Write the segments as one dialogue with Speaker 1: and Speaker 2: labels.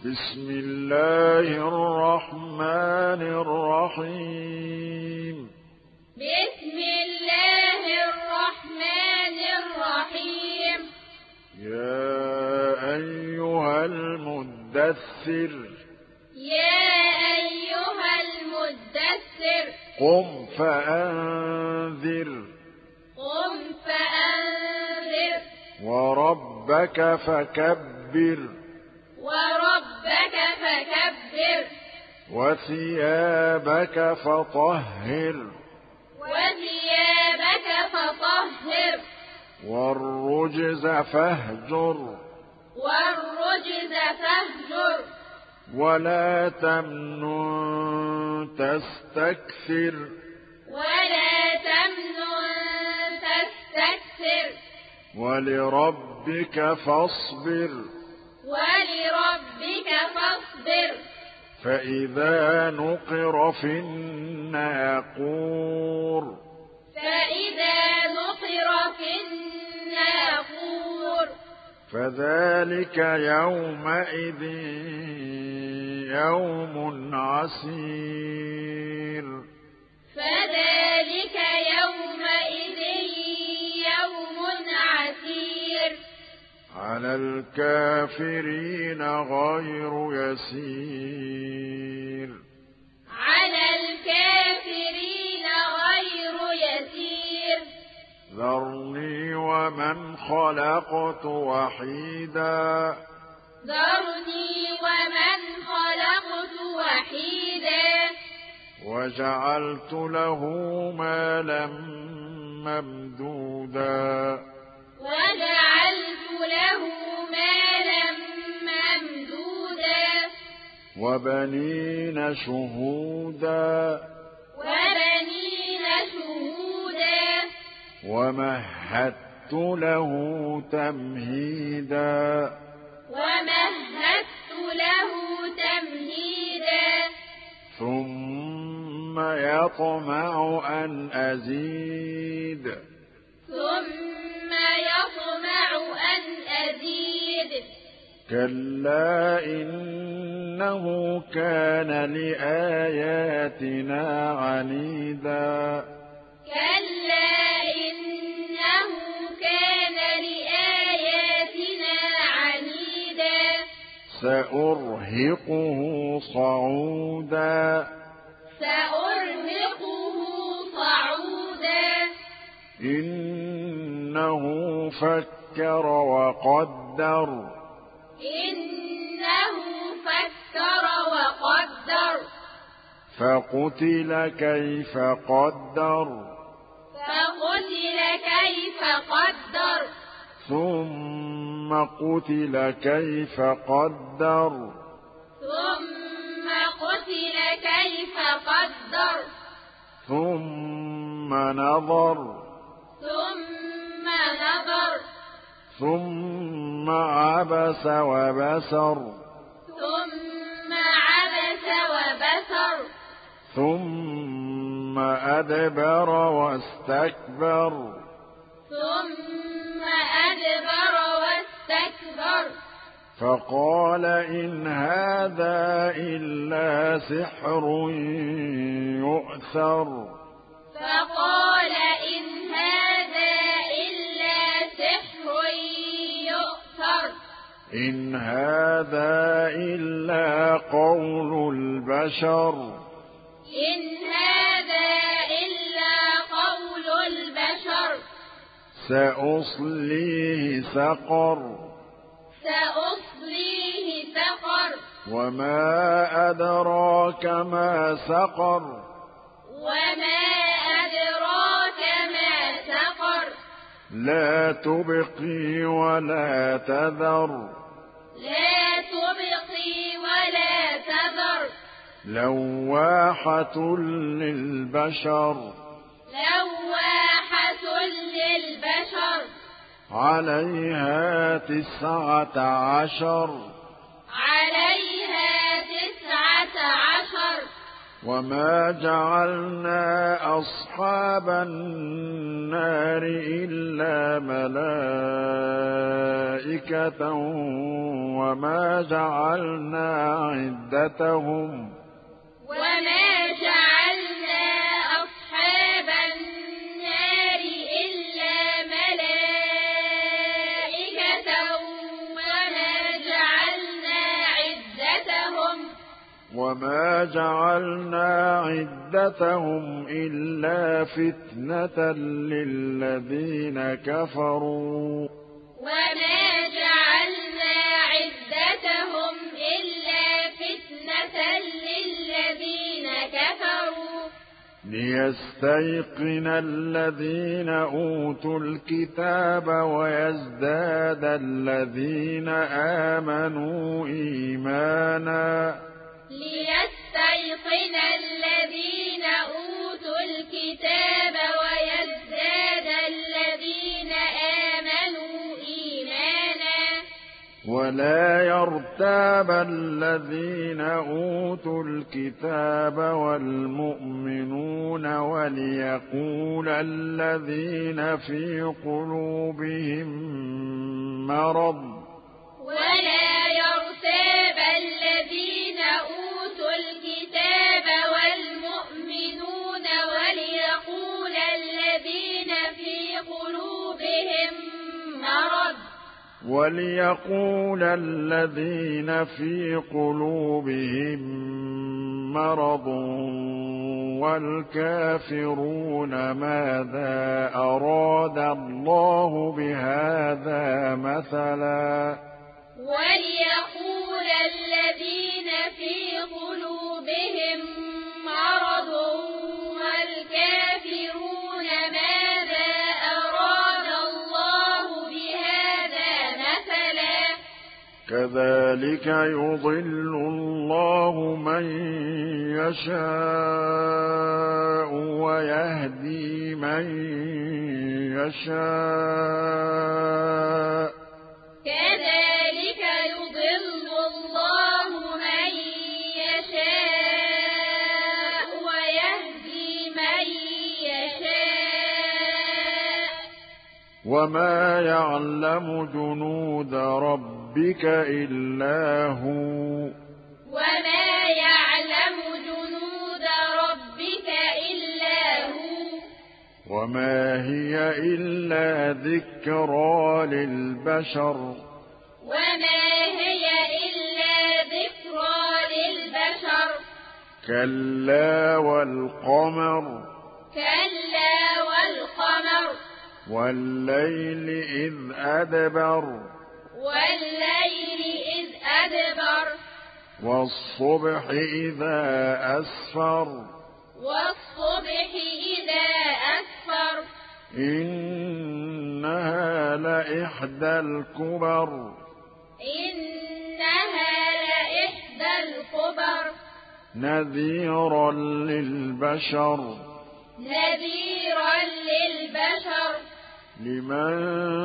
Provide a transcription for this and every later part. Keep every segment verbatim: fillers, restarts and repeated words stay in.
Speaker 1: بسم الله الرحمن الرحيم
Speaker 2: بسم الله الرحمن الرحيم
Speaker 1: يا أيها المدثر
Speaker 2: يا أيها المدثر
Speaker 1: قم فأنذر
Speaker 2: قم فأنذر
Speaker 1: وربك فكبر
Speaker 2: وربك فكبر
Speaker 1: وثيابك فطهر
Speaker 2: وثيابك فطهر
Speaker 1: والرجز فاهجر
Speaker 2: والرجز فاهجر
Speaker 1: ولا تمنن تستكثر
Speaker 2: ولا تمنن تستكثر
Speaker 1: ولربك فاصبر
Speaker 2: ولربك فاصبر
Speaker 1: فإذا نقر في الناقور
Speaker 2: فإذا نقر في الناقور
Speaker 1: فذلك يومئذ يوم عسير
Speaker 2: فذلك يومئذ يوم عسير
Speaker 1: على الكافرين غير يسير
Speaker 2: على الكافرين غير يسير
Speaker 1: ذرني ومن خلقت وحيدا
Speaker 2: ذرني ومن خلقت وحيدا
Speaker 1: وجعلت له مالا ممدودا
Speaker 2: وجعلت له مالا ممدودا
Speaker 1: وبنين شهودا
Speaker 2: وبنين شهودا
Speaker 1: ومهدت له تمهيدا
Speaker 2: ومهدت له تمهيدا
Speaker 1: ثم يطمع أن أزيد
Speaker 2: ثم يطمع أن أزيد
Speaker 1: كلا إنه كان لآياتنا عنيدا
Speaker 2: كلا إنه كان لآياتنا عنيدا
Speaker 1: سأرهقه صعودا
Speaker 2: سأرهقه صعودا
Speaker 1: إنه فكر وقدر
Speaker 2: إنه فكر وقدر
Speaker 1: فقتل كيف قدر
Speaker 2: فقتل كيف قدر
Speaker 1: ثم قتل كيف قدر
Speaker 2: ثم قتل كيف قدر
Speaker 1: ثم نظر
Speaker 2: ثم نظر
Speaker 1: ثم عبس وبسر
Speaker 2: ثم عبس وبسر
Speaker 1: ثم أدبر واستكبر
Speaker 2: ثم أدبر واستكبر
Speaker 1: فقال إن هذا إلا سحر يؤثر
Speaker 2: فقال إن هذا إلا سحر يؤثر
Speaker 1: إن هذا إلا قول البشر
Speaker 2: إن هذا إلا قول البشر
Speaker 1: سأصليه سقر
Speaker 2: سأصليه سقر
Speaker 1: وما أدراك ما سقر
Speaker 2: وما أدراك ما سقر
Speaker 1: لا تبقي ولا تذر
Speaker 2: لا تبقي ولا تذر
Speaker 1: لواحة للبشر
Speaker 2: لواحة للبشر
Speaker 1: عليها تسعة عشر
Speaker 2: عليها تسعة عشر
Speaker 1: وما جعلنا أصحاب النار إلا ملائكة وما جعلنا عدتهم
Speaker 2: وما جعلنا أصحاب النار إلا ملائكة وما جعلنا عدتهم
Speaker 1: وما جعلنا عدتهم إلا فتنة للذين كفروا
Speaker 2: وما جعلنا عدتهم إلا فتنة للذين كفروا
Speaker 1: ليستيقن الذين أوتوا الكتاب ويزداد الذين آمنوا إيمانا
Speaker 2: ليستيقن الذين أوتوا الكتاب ويزداد الذين آمنوا إيمانا
Speaker 1: ولا يرتاب الذين أوتوا الكتاب والمؤمنون وليقول الذين في قلوبهم مرض
Speaker 2: ولا يرتاب الذين أوتوا الكتاب والمؤمنون وليقول الذين في قلوبهم مرض
Speaker 1: وليقول الذين في قلوبهم مرض والكافرون ماذا أراد الله بهذا مثلا
Speaker 2: وليقول الذين في قلوبهم مرض والكافرون ماذا أراد الله بهذا مثلا
Speaker 1: كذلك يضل الله من يشاء ويهدي من يشاء
Speaker 2: كذلك يضل الله من يشاء ويهدي من يشاء
Speaker 1: وما يعلم جنود ربك إلا هو
Speaker 2: وما يعلم جنود ربك إلا هو
Speaker 1: وما هي إلا ذكرى للبشر
Speaker 2: وما هي إلا ذكرى للبشر
Speaker 1: كلا والقمر
Speaker 2: كلا والقمر
Speaker 1: والليل إذ أدبر
Speaker 2: والليل إذ أدبر
Speaker 1: والصبح إذا أسفر
Speaker 2: والصبح إذا أسفر
Speaker 1: إنها لإحدى الكبر
Speaker 2: إنها لإحدى الكبر
Speaker 1: نذيرا للبشر
Speaker 2: نذيرا للبشر
Speaker 1: لمن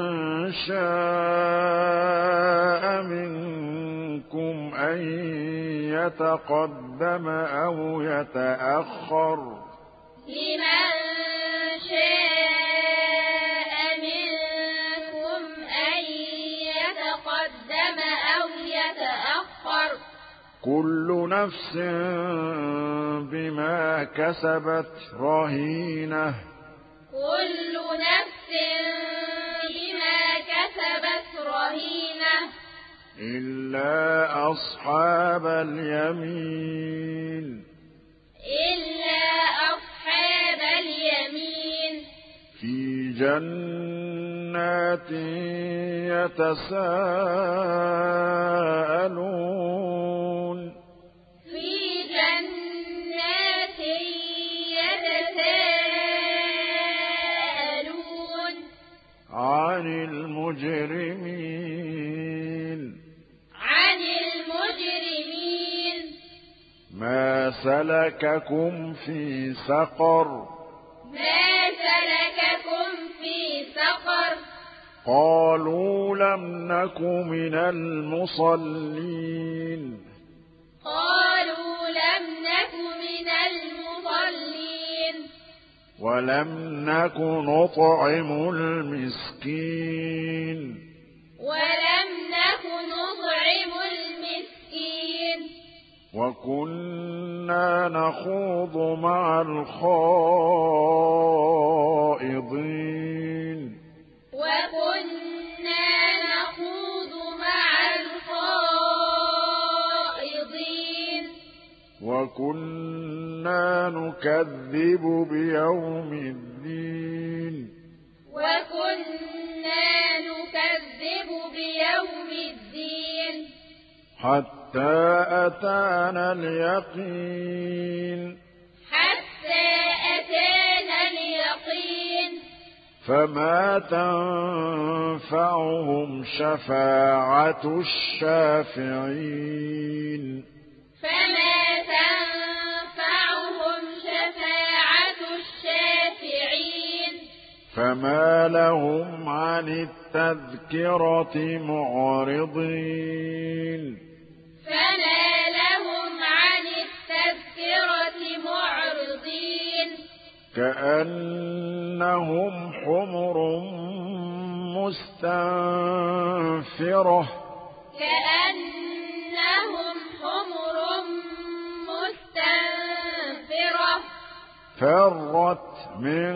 Speaker 1: شاء منكم أن يتقدم أو يتأخر
Speaker 2: لمن شاء منكم أن يتقدم أو يتأخر
Speaker 1: كل نفس بما كسبت رهينة
Speaker 2: كل نفس بما كسبت رهينة
Speaker 1: إلا أصحاب اليمين
Speaker 2: إلا أصحاب اليمين
Speaker 1: في جنات يتساءلون
Speaker 2: في جنات يتساءلون
Speaker 1: عن المجرمين
Speaker 2: عن المجرمين
Speaker 1: ما سلككم في سقر
Speaker 2: ما سلككم في سقر
Speaker 1: قالوا لم نك من المصلين
Speaker 2: قالوا لم نك من
Speaker 1: ولم نك نطعم المسكين
Speaker 2: ولم نك نطعم المسكين
Speaker 1: وكنا نخوض مع الخائضين
Speaker 2: وكنا نخوض مع الخائضين
Speaker 1: وكنا نكذب بيوم الدين
Speaker 2: وكنا نكذب بيوم الدين
Speaker 1: حتى أتانا اليقين
Speaker 2: حتى أتانا اليقين
Speaker 1: فما تنفعهم شفاعة الشافعين
Speaker 2: فما تنفعهم شفاعة الشافعين
Speaker 1: فما لهم عن التذكرة معرضين
Speaker 2: فما لهم عن التذكرة معرضين
Speaker 1: كأنهم حمر مستنفرة
Speaker 2: كأنهم حمر مستنفرة
Speaker 1: فرت من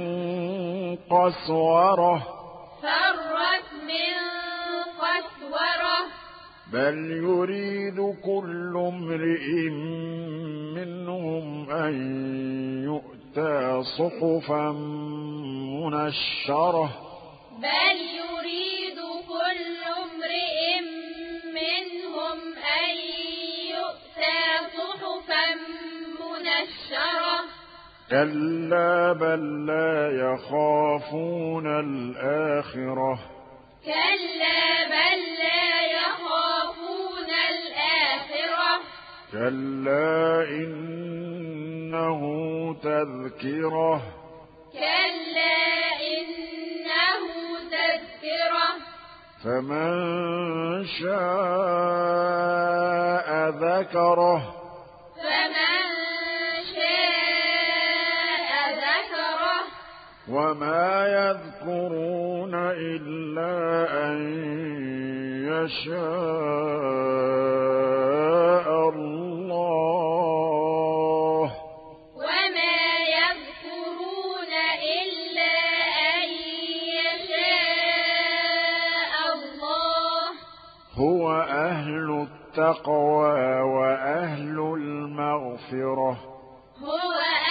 Speaker 1: قسورة
Speaker 2: فرت من قسورة
Speaker 1: بل يريد كل امرئ منهم أن يؤتى صحفا منشرة
Speaker 2: بل يريد كل امرئ منهم أن يؤتى صحفا منشرة
Speaker 1: كلا بل لا يخافون الآخرة
Speaker 2: كلا بل لا يخافون الآخرة
Speaker 1: كلا إنه تذكرة
Speaker 2: كلا إنه تذكرة
Speaker 1: فمن شاء ذكره
Speaker 2: فمن شاء ذكره
Speaker 1: وما يذكرون إلا أن يشاء الله
Speaker 2: وما يذكرون إلا أن يشاء الله
Speaker 1: هو أهل التقوى وأهل المغفرة
Speaker 2: هو